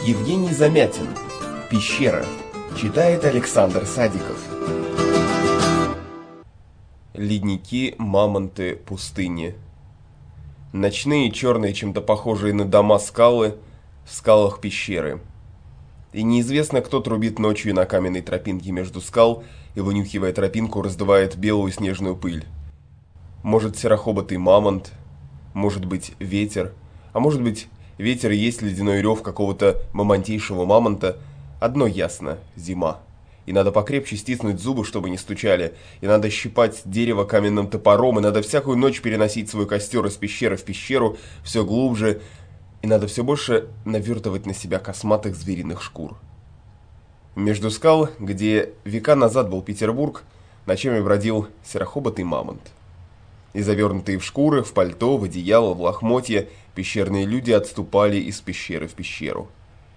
Евгений Замятин. Пещера. Читает Александр Садиков. Ледники, мамонты, пустыни. Ночные, черные, чем-то похожие на дома скалы, в скалах пещеры. И неизвестно, кто трубит ночью на каменной тропинке между скал и, вынюхивая тропинку, раздувает белую снежную пыль. Может, серохоботый мамонт, может быть, ветер, а может быть, ветер и есть ледяной рев какого-то мамонтейшего мамонта. Одно ясно – зима. И надо покрепче стиснуть зубы, чтобы не стучали, и надо щипать дерево каменным топором, и надо всякую ночь переносить свой костер из пещеры в пещеру все глубже, и надо все больше навертывать на себя косматых звериных шкур. Между скал, где века назад был Петербург, ночами бродил серохоботый мамонт. И завернутые в шкуры, в пальто, в одеяло, в лохмотья, пещерные люди отступали из пещеры в пещеру.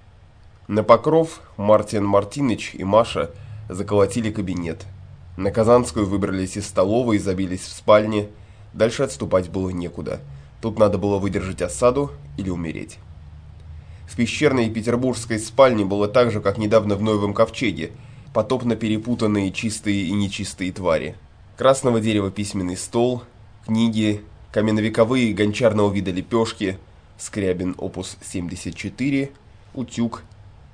На Покров Мартин Мартыныч и Маша заколотили кабинет. На Казанскую выбрались из столовой и забились в спальне. Дальше отступать было некуда. Тут надо было выдержать осаду или умереть. В пещерной петербургской спальне было так же, как недавно в Ноевом Ковчеге, потопно перепутанные чистые и нечистые твари. Красного дерева письменный стол, книги, каменновековые гончарного вида лепешки, Скрябин опус 74, утюг,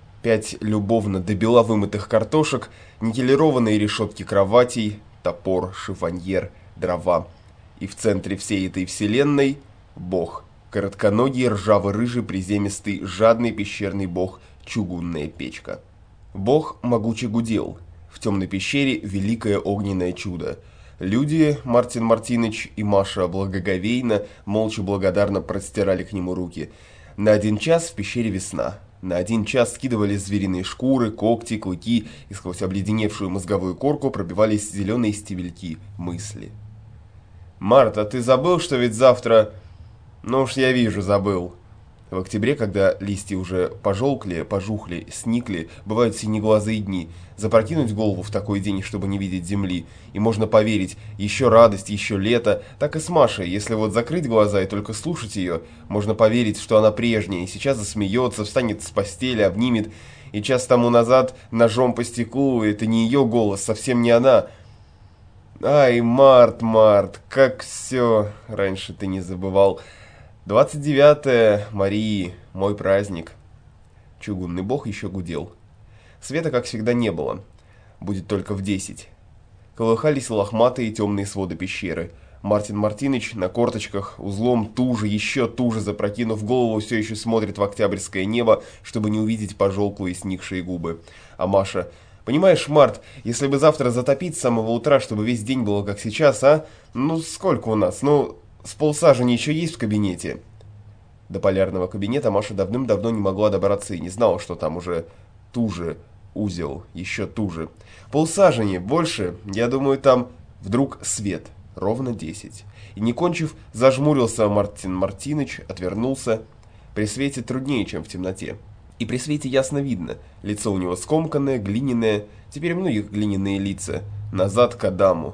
5 любовно до бела вымытых картошек, никелированные решетки кроватей, топор, шифоньер, дрова. И в центре всей этой вселенной – бог, коротконогий, ржаво-рыжий, приземистый, жадный пещерный бог, чугунная печка. Бог могуче гудел. В темной пещере великое огненное чудо. Люди, Мартин Мартыныч и Маша благоговейно, молча благодарно простирали к нему руки. На 1 час в пещере весна. На 1 час скидывали звериные шкуры, когти, клыки, и сквозь обледеневшую мозговую корку пробивались зеленые стебельки мысли. «Март, а ты забыл, что ведь завтра...» «Ну уж я вижу, забыл». В октябре, когда листья уже пожелкли, пожухли, сникли, бывают синеглазые дни. Запрокинуть голову в такой день, чтобы не видеть земли, и можно поверить, еще радость, еще лето. Так и с Машей, если вот закрыть глаза и только слушать ее, можно поверить, что она прежняя, и сейчас засмеется, встанет с постели, обнимет. И час тому назад ножом по стеклу, это не ее голос, совсем не она. Ай, Март, Март, как все, раньше ты не забывал. 29 Марии, мой праздник. Чугунный бог еще гудел. Света, как всегда, не было. Будет только в 10. Колыхались лохматые темные своды пещеры. Мартин Мартыныч на корточках, узлом туже, еще туже, запрокинув голову, все еще смотрит в октябрьское небо, чтобы не увидеть пожелклые сникшие губы. А Маша... Понимаешь, Март, если бы завтра затопить с самого утра, чтобы весь день было как сейчас, а? Ну, сколько у нас? Ну... С полсажени еще есть в кабинете. До полярного кабинета Маша давным-давно не могла добраться и не знала, что там уже туже, узел, еще туже. Полсажени, больше, я думаю, там вдруг свет, ровно 10. И не кончив, зажмурился Мартин Мартыныч, отвернулся. При свете труднее, чем в темноте. И при свете ясно видно, лицо у него скомканное, глиняное, теперь у многих глиняные лица, назад к Адаму.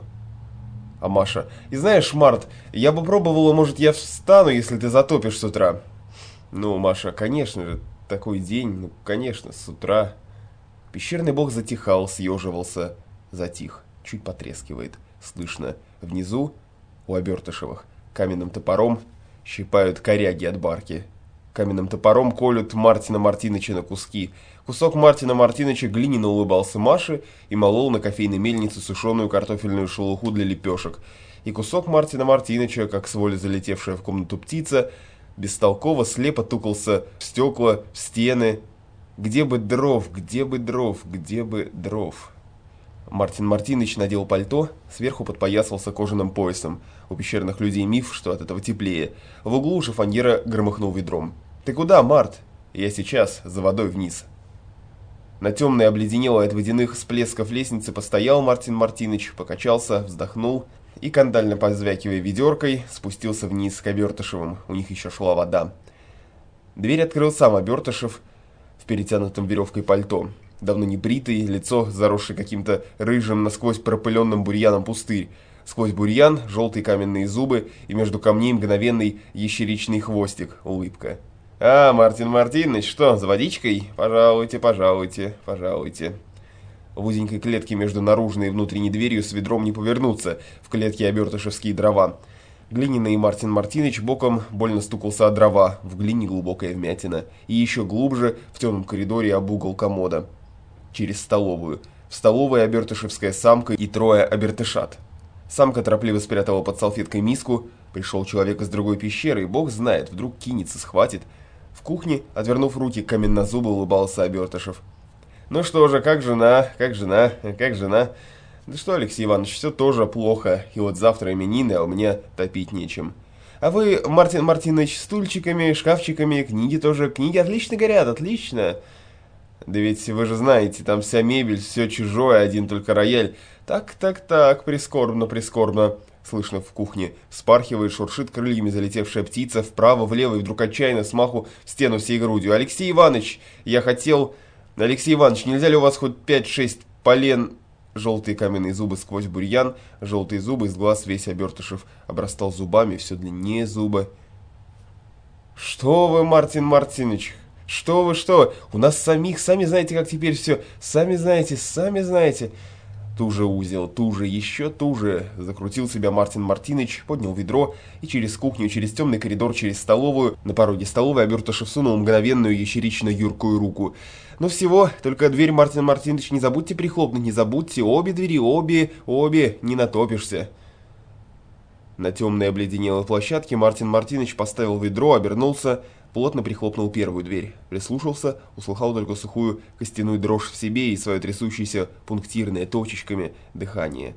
А Маша: и знаешь, Март, я бы пробовала, может, я встану, если ты затопишь с утра. Ну, Маша, конечно же, такой день, ну, конечно, с утра. Пещерный бог затихал, съеживался, затих, чуть потрескивает. Слышно, внизу, у Обертышевых, каменным топором щипают коряги от барки. Каменным топором колют Мартина Мартыныча на куски. Кусок Мартина Мартыныча глиняно улыбался Маше и молол на кофейной мельнице сушеную картофельную шелуху для лепешек. И кусок Мартина Мартыныча, как с воли залетевшая в комнату птица, бестолково слепо тукался в стекла, в стены. Где бы дров, где бы дров, где бы дров? Мартин Мартыныч надел пальто, сверху подпоясался кожаным поясом. У пещерных людей миф, что от этого теплее. В углу шифоньера громыхнул ведром. «Ты куда, Март?» «Я сейчас, за водой вниз». На темной, обледенелой от водяных всплесков лестнице постоял Мартин Мартыныч, покачался, вздохнул и, кандально позвякивая ведеркой, спустился вниз к Обертышевым. У них еще шла вода. Дверь открыл сам Обертышев в перетянутом веревкой пальто. Давно не бритый, лицо заросшее каким-то рыжим, насквозь пропыленным бурьяном пустырь. Сквозь бурьян желтые каменные зубы и между камней мгновенный ящеричный хвостик, улыбка. «А, Мартин Мартинович, что, за водичкой? Пожалуйте, пожалуйте, пожалуйте». В узенькой клетке между наружной и внутренней дверью с ведром не повернуться, в клетке обертышевские дрова. Глиняный Мартин Мартинович боком больно стукался о дрова, в глине глубокая вмятина, и еще глубже в темном коридоре об угол комода. Через столовую. В столовой обертышевская самка и трое обертышат. Самка торопливо спрятала под салфеткой миску, пришел человек из другой пещеры, и бог знает, вдруг кинется, схватит. В кухне, отвернув руки, каменнозубо улыбался Обертышев. «Ну что же, как жена, как жена, как жена?» «Да что, Алексей Иванович, все тоже плохо, и вот завтра именины, а у меня топить нечем». «А вы, Мартин Мартинович, стульчиками, шкафчиками, книги тоже, книги отлично горят, отлично». «Да ведь вы же знаете, там вся мебель, все чужое, один только рояль». «Так, прискорбно, прискорбно». Слышно в кухне. Вспархивает, шуршит крыльями залетевшая птица, вправо, влево, и вдруг отчаянно смаху в стену всей грудью. «Алексей Иванович, я хотел... Алексей Иванович, нельзя ли у вас хоть 5-6 полен...» Желтые каменные зубы сквозь бурьян, желтые зубы, из глаз весь Обертышев обрастал зубами, все длиннее зубы. «Что вы, Мартин Мартинович, что вы, что? У нас самих, сами знаете, как теперь все, сами знаете, сами знаете...» Туже узел, туже, еще туже. Закрутил себя Мартин Мартинович, поднял ведро и через кухню, через темный коридор, через столовую. На пороге столовой Обертышев сунул мгновенную ящерично-юркую руку. «Ну всего, только дверь, Мартин Мартинович, не забудьте прихлопнуть, не забудьте. Обе двери, обе, не натопишься». На темной обледенелой площадке Мартин Мартинович поставил ведро, обернулся, плотно прихлопнул первую дверь. Прислушался, услыхал только сухую костяную дрожь в себе и свое трясущееся пунктирное точечками дыхание.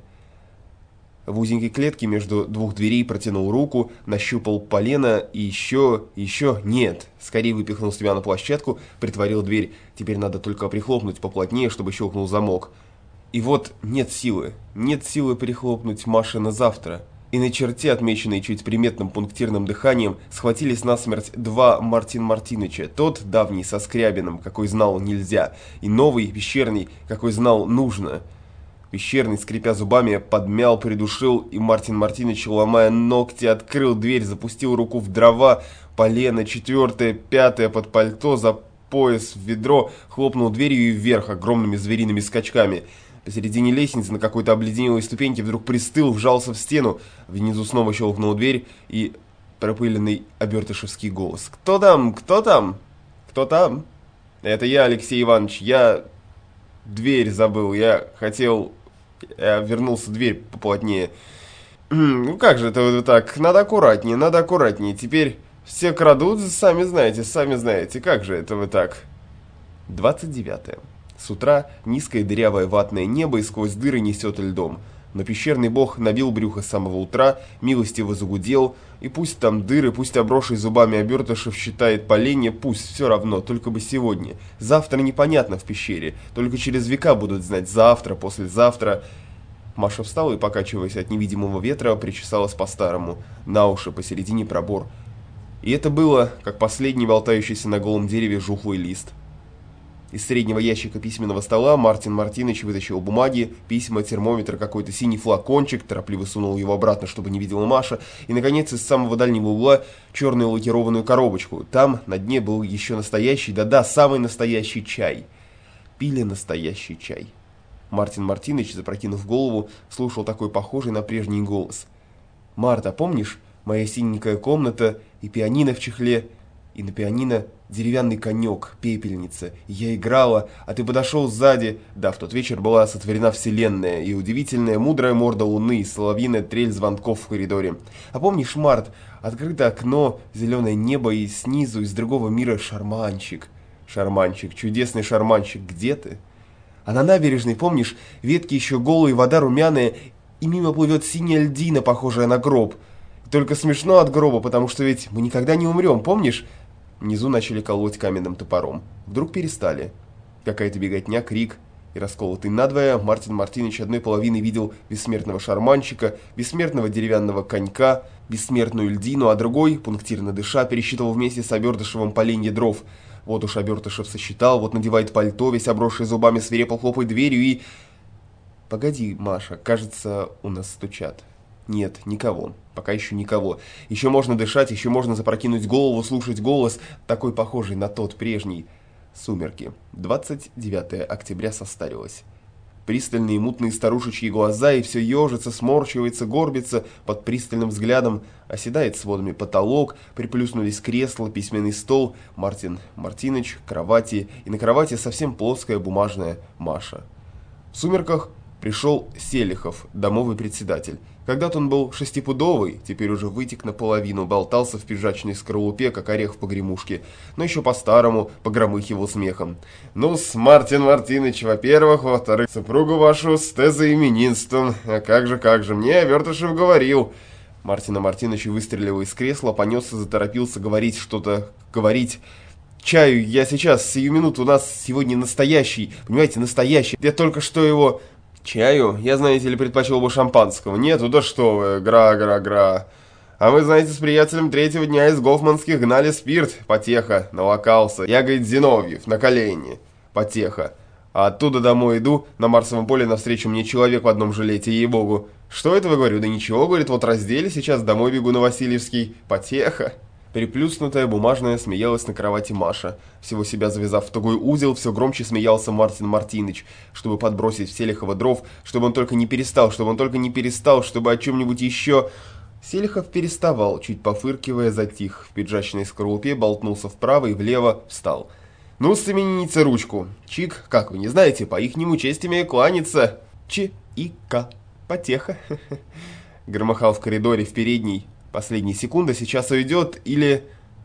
В узенькой клетке между двух дверей протянул руку, нащупал полено и еще... Нет, скорее выпихнул себя на площадку, притворил дверь. Теперь надо только прихлопнуть поплотнее, чтобы щелкнул замок. И вот нет силы прихлопнуть Маше на завтра. И на черте, отмеченной чуть приметным пунктирным дыханием, схватились насмерть два Мартин Мартиныча. Тот, давний, со Скрябиным, какой знал нельзя, и новый, пещерный, какой знал нужно. Пещерный, скрипя зубами, подмял, придушил, и Мартин Мартиныч, ломая ногти, открыл дверь, запустил руку в дрова, полено, четвертое, пятое под пальто, за пояс, в ведро, хлопнул дверью и вверх огромными звериными скачками. Посередине лестницы на какой-то обледенелой ступеньке вдруг пристыл, вжался в стену. Внизу снова щелкнула дверь и пропыленный обертышевский голос. «Кто там? Кто там? Кто там?» «Это я, Алексей Иванович. Я дверь забыл. Я хотел... Я вернулся, дверь поплотнее». «Ну как же это вы так? Надо аккуратнее. Теперь все крадут, сами знаете. Как же это вы так?» 29. С утра низкое дырявое ватное небо и сквозь дыры несет льдом. Но пещерный бог набил брюхо с самого утра, милостиво загудел, и пусть там дыры, пусть обросший зубами Обертышев считает поленья, пусть, все равно, только бы сегодня. Завтра непонятно в пещере, только через века будут знать завтра, послезавтра. Маша встала и, покачиваясь от невидимого ветра, причесалась по-старому, на уши, посередине пробор. И это было, как последний болтающийся на голом дереве жухлый лист. Из среднего ящика письменного стола Мартин Мартинович вытащил бумаги, письма, термометр, какой-то синий флакончик, торопливо сунул его обратно, чтобы не видела Маша, и, наконец, из самого дальнего угла черную лакированную коробочку. Там на дне был еще настоящий, да-да, самый настоящий чай. Пили настоящий чай. Мартин Мартинович, запрокинув голову, слушал такой похожий на прежний голос. «Марта, помнишь, моя синенькая комната и пианино в чехле, и на пианино деревянный конек, пепельница. Я играла, а ты подошел сзади. Да, в тот вечер была сотворена вселенная, и удивительная мудрая морда луны, и соловьиная трель звонков в коридоре. А помнишь, Март, открыто окно, зеленое небо, и снизу, из другого мира шарманщик. Шарманщик, чудесный шарманщик, где ты? А на набережной, помнишь, ветки еще голые, вода румяная, и мимо плывет синяя льдина, похожая на гроб. Только смешно от гроба, потому что ведь мы никогда не умрем, помнишь? Внизу начали колоть каменным топором. Вдруг перестали. Какая-то беготня, крик. И расколотый надвое Мартин Мартинович одной половины видел бессмертного шарманщика, бессмертного деревянного конька, бессмертную льдину, а другой, пунктирно дыша, пересчитывал вместе с Обертышевым поленья дров. Вот уж Обертышев сосчитал, вот надевает пальто, весь обросший зубами, свирепо хлопает дверью и... «Погоди, Маша, кажется, у нас стучат». «Нет, никого». Пока еще никого. Еще можно дышать, еще можно запрокинуть голову, слушать голос, такой похожий на тот прежний. Сумерки. 29 октября состарилось. Пристальные мутные старушечьи глаза, и все ежится, сморщивается, горбится под пристальным взглядом, оседает сводами потолок, приплюснулись кресла, письменный стол, Мартин Мартиныч, кровати, и на кровати совсем плоская бумажная Маша. В сумерках пришел Селихов, домовый председатель. Когда-то он был шестипудовый, теперь уже вытек наполовину, болтался в пиджачной скорлупе, как орех в погремушке, но еще по-старому погромыхивал смехом. «Ну-с, Мартин Мартиныч, во-первых, во-вторых, супругу вашу с тезоименинством, а как же, мне Вертышев говорил». Мартина Мартиныч выстрелил из кресла, понесся, заторопился говорить что-то, говорить... «Чаю я сейчас, сию минуту, у нас сегодня настоящий, понимаете, настоящий, я только что его...» «Чаю? Я, знаете ли, предпочел бы шампанского. Нету, да что вы, гра. А мы, знаете, с приятелем третьего дня из гофманских гнали спирт, потеха, налокался. Я, говорит, Зиновьев, на колени, потеха. А оттуда домой иду, на Марсовом поле навстречу мне человек в одном жилете, ей-богу. Что это вы, говорю, да ничего, говорит, вот раздели, сейчас домой бегу на Васильевский, потеха». Переплюснутая бумажная смеялась на кровати Маша. Всего себя завязав в тугой узел, все громче смеялся Мартин Мартиныч, чтобы подбросить в Селихова дров, чтобы он только не перестал, чтобы о чем-нибудь еще... Селихов переставал, чуть пофыркивая, затих. В пиджачной скорлупе болтнулся вправо и влево, встал. «Ну, знамените ручку. Чик, как вы не знаете, по ихнему чести мне кланяться. Чи-и-ка. Потеха». Громыхал в коридоре в передней. Последняя секунда, сейчас уйдет, или...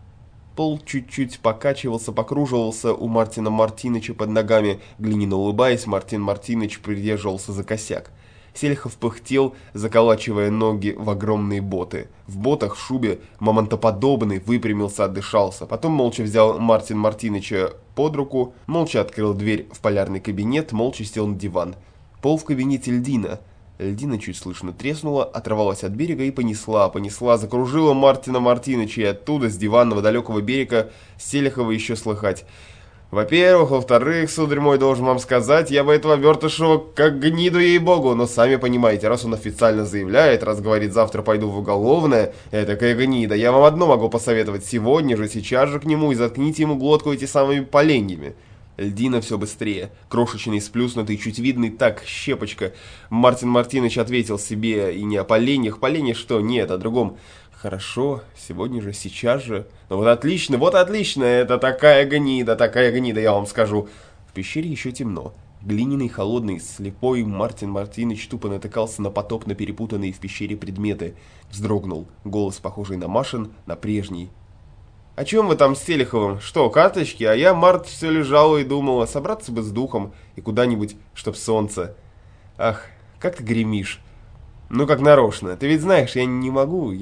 Пол чуть-чуть покачивался, покруживался у Мартина Мартиныча под ногами. Глинино улыбаясь, Мартин Мартиныч придерживался за косяк. Селихов пыхтел, заколачивая ноги в огромные боты. В ботах, в шубе, мамонтоподобный, выпрямился, отдышался. Потом молча взял Мартин Мартиныча под руку, молча открыл дверь в полярный кабинет, молча сел на диван. Пол в кабинете льдина. Льдина чуть слышно треснула, оторвалась от берега и понесла, закружила Мартина Мартиныча, и оттуда, с диванного далекого берега, Селихова еще слыхать. «Во-первых, во-вторых, сударь мой, должен вам сказать, я бы этого Вертышева как гниду ей-богу, но сами понимаете, раз он официально заявляет, раз говорит, завтра пойду в уголовное, этакая гнида, я вам одно могу посоветовать, сегодня же, сейчас же к нему и заткните ему глотку эти самыми поленьями». Льдина все быстрее, крошечный, сплюснутый, чуть видный, так, щепочка. Мартин Мартиныч ответил себе и не о поленьях, поленья что, нет, о другом. Хорошо, сегодня же, сейчас же. Ну вот отлично, это такая гнида, я вам скажу. В пещере еще темно. Глиняный, холодный, слепой Мартин Мартиныч тупо натыкался на потопно перепутанные в пещере предметы. Вздрогнул, голос, похожий на Машин, на прежний. «О чем вы там с Селиховым? Что, карточки? А я, Март, все лежала и думала, собраться бы с духом и куда-нибудь, чтоб солнце. Ах, как ты гремишь. Ну, как нарочно. Ты ведь знаешь, я не могу.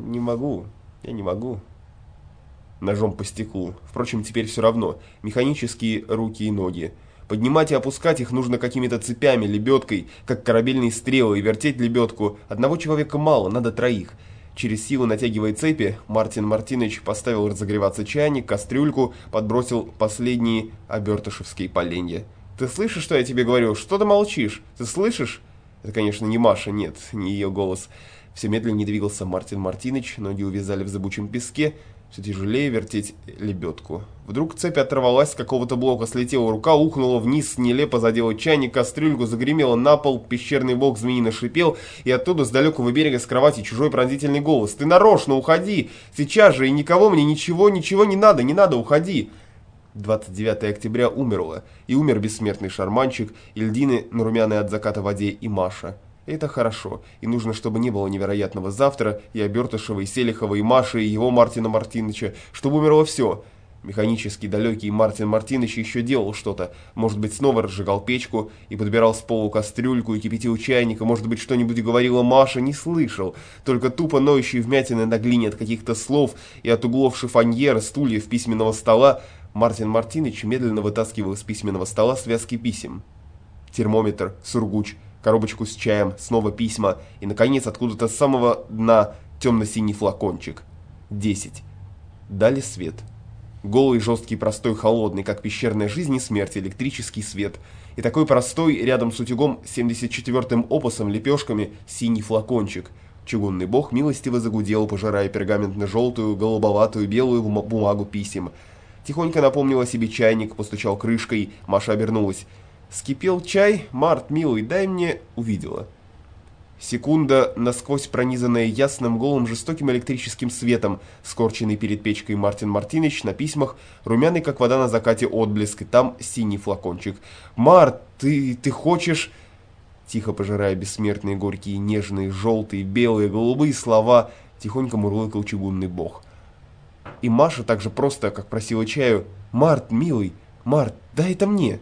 Ножом по стеклу. Впрочем, теперь все равно. Механические руки и ноги. Поднимать и опускать их нужно какими-то цепями, лебедкой, как корабельные стрелы, и вертеть лебедку. Одного человека мало, надо троих. Через силу натягивая цепи, Мартин Мартиныч поставил разогреваться чайник, кастрюльку, подбросил последние обертышевские поленья. «Ты слышишь, что я тебе говорю? Что ты молчишь? Ты слышишь?» Это, конечно, не Маша, нет, не ее голос. Все медленнее двигался Мартин Мартиныч, ноги увязали в зыбучем песке, все тяжелее вертеть лебедку. Вдруг цепь оторвалась с какого-то блока, слетела рука, ухнула вниз, нелепо задела чайник, кастрюльку, загремела на пол, пещерный волк змеино шипел, и оттуда с далекого берега с кровати чужой пронзительный голос. «Ты нарочно уходи! Сейчас же, и никого мне ничего не надо, уходи!» 29 октября умерло, и умер бессмертный шарманщик, и льдины на румяной от заката воде, и Маша. Это хорошо, и нужно, чтобы не было невероятного завтра, и Обертышева, и Селихова, и Маши, и его Мартина Мартиныча, чтобы умерло все. Механически далекий Мартин Мартиныч еще делал что-то, может быть, снова разжигал печку и подбирал с полу кастрюльку и кипятил чайник, а может быть, что-нибудь говорила Маша, не слышал, только тупо ноющие вмятины на глине от каких-то слов и от углов шифоньера, стульев, письменного стола. Мартин Мартиныч медленно вытаскивал из письменного стола связки писем. Термометр, сургуч, коробочку с чаем, снова письма и, наконец, откуда-то с самого дна темно-синий флакончик. 10. Дали свет. Голый, жесткий, простой, холодный, как пещерная жизнь и смерть, электрический свет. И такой простой, рядом с утюгом 74-м опусом, лепешками, синий флакончик. Чугунный бог милостиво загудел, пожирая пергаментно-желтую, голубоватую, белую бумагу писем. Тихонько напомнил о себе чайник, постучал крышкой. Маша обернулась. «Скипел чай? Март, милый, дай мне...» Увидела. Секунда, насквозь пронизанная ясным, голым, жестоким электрическим светом, скорченный перед печкой Мартин Мартыныч, на письмах, румяный, как вода на закате, отблеск, и там синий флакончик. «Март, ты хочешь...» Тихо пожирая бессмертные, горькие, нежные, желтые, белые, голубые слова, тихонько мурлыкал чугунный бог. И Маша так же просто, как просила чаю: «Март, милый, Март, дай это мне!»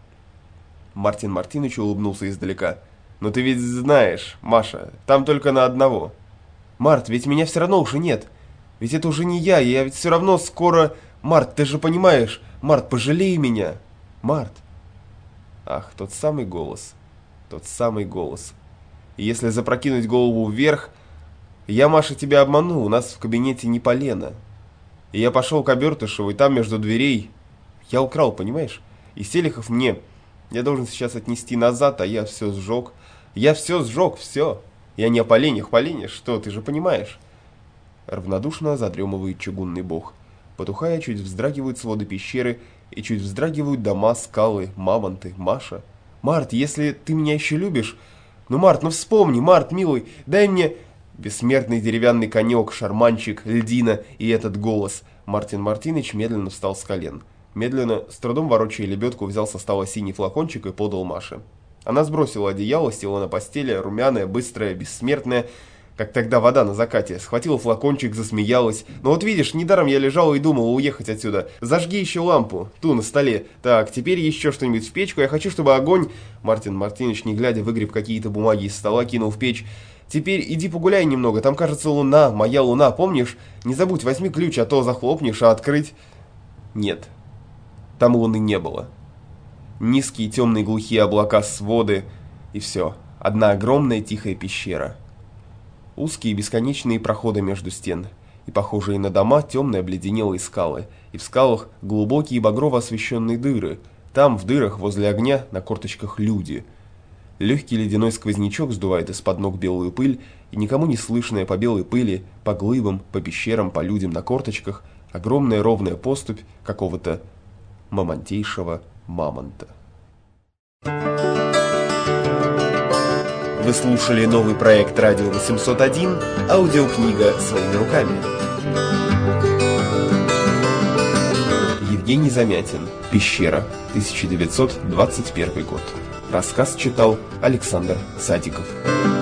Мартин Мартыныч улыбнулся издалека. «Но ты ведь знаешь, Маша, там только на одного». «Март, ведь меня все равно уже нет. Ведь это уже не я ведь все равно скоро... Март, ты же понимаешь, Март, пожалей меня, Март». Ах, тот самый голос, тот самый голос. И если запрокинуть голову вверх... Я, Маша, тебя обманул, у нас в кабинете не полено. И я пошел к Обертышеву, и там между дверей... Я украл, понимаешь? И Селихов мне... Я должен сейчас отнести назад, а я все сжег. Я все сжег, все. Я не о поленьях, что, ты же понимаешь. Равнодушно задремывает чугунный бог. Потухая, чуть вздрагивают своды пещеры, и чуть вздрагивают дома, скалы, мамонты, Маша. Март, если ты меня еще любишь... Ну, Март, ну вспомни, Март, милый, дай мне... Бессмертный деревянный конек, шарманчик, льдина и этот голос. Мартин Мартыныч медленно встал с колен. Медленно, с трудом ворочая лебедку, взял со стола синий флакончик и подал Маше. Она сбросила одеяло, села на постели, румяная, быстрая, бессмертная, как тогда вода на закате. Схватила флакончик, засмеялась. «Ну вот видишь, недаром я лежала и думала уехать отсюда. Зажги еще лампу, ту на столе. Так, теперь еще что-нибудь в печку. Я хочу, чтобы огонь...» Мартин Мартыныч, не глядя, выгреб какие-то бумаги из стола, кинул в печь. «Теперь иди погуляй немного, там, кажется, луна, моя луна, помнишь? Не забудь, возьми ключ, а то захлопнешь, а открыть...» Нет. Там луны не было. Низкие темные глухие облака, своды, и все. Одна огромная тихая пещера. Узкие бесконечные проходы между стен, и похожие на дома темные обледенелые скалы, и в скалах глубокие багрово освещенные дыры. Там, в дырах, возле огня, на корточках люди. Легкий ледяной сквознячок сдувает из-под ног белую пыль, и никому не слышная по белой пыли, по глыбам, по пещерам, по людям на корточках, огромная ровная поступь какого-то мамонтейшего мамонта. Вы слушали новый проект «Радио 801», аудиокнига «Своими руками». Евгений Замятин. «Пещера», 1921 год. Рассказ читал Александр Садиков.